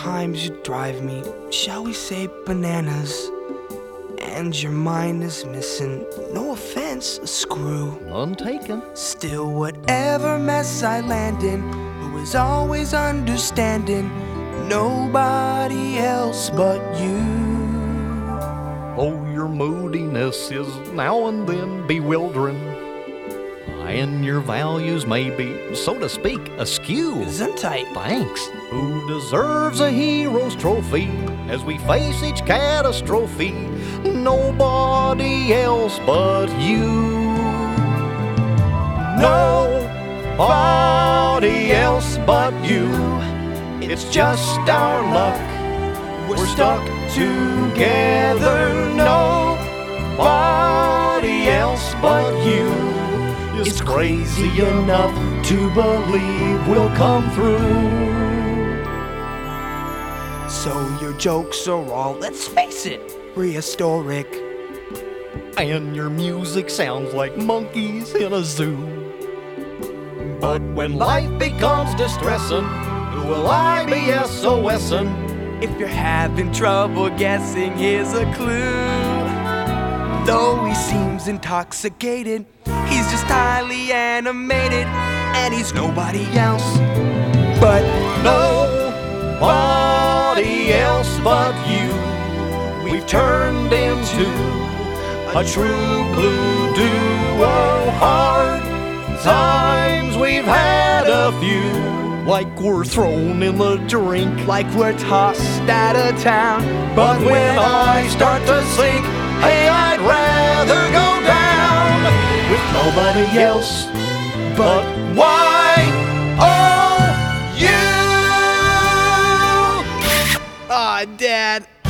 Sometimes you drive me, shall we say, bananas. And your mind is missing, no offense, a screw. None taken. Still, whatever mess I land in, who is always understanding, nobody else but you. Oh, your moodiness is now and then bewildering, and your values may be, so to speak, askew. Gesundheit. Thanks. Who deserves a hero's trophy as we face each catastrophe? Nobody else but you. Nobody else but you. It's just our luck. We're stuck together. Nobody else but you. It's crazy enough to believe we'll come through. So your jokes are all, let's face it, prehistoric. And your music sounds like monkeys in a zoo. But when life becomes distressing, who will I be SOSing? If you're having trouble guessing, here's a clue. Though he seems intoxicated, he's just highly animated, and he's nobody else but nobody else but you. We've turned into a true blue duo. Hard times we've had a few, like we're thrown in the drink, like we're tossed out of town. But when I start to sink, hey, I'd rather go down with nobody else but why? Oh, you! Aw, Dad.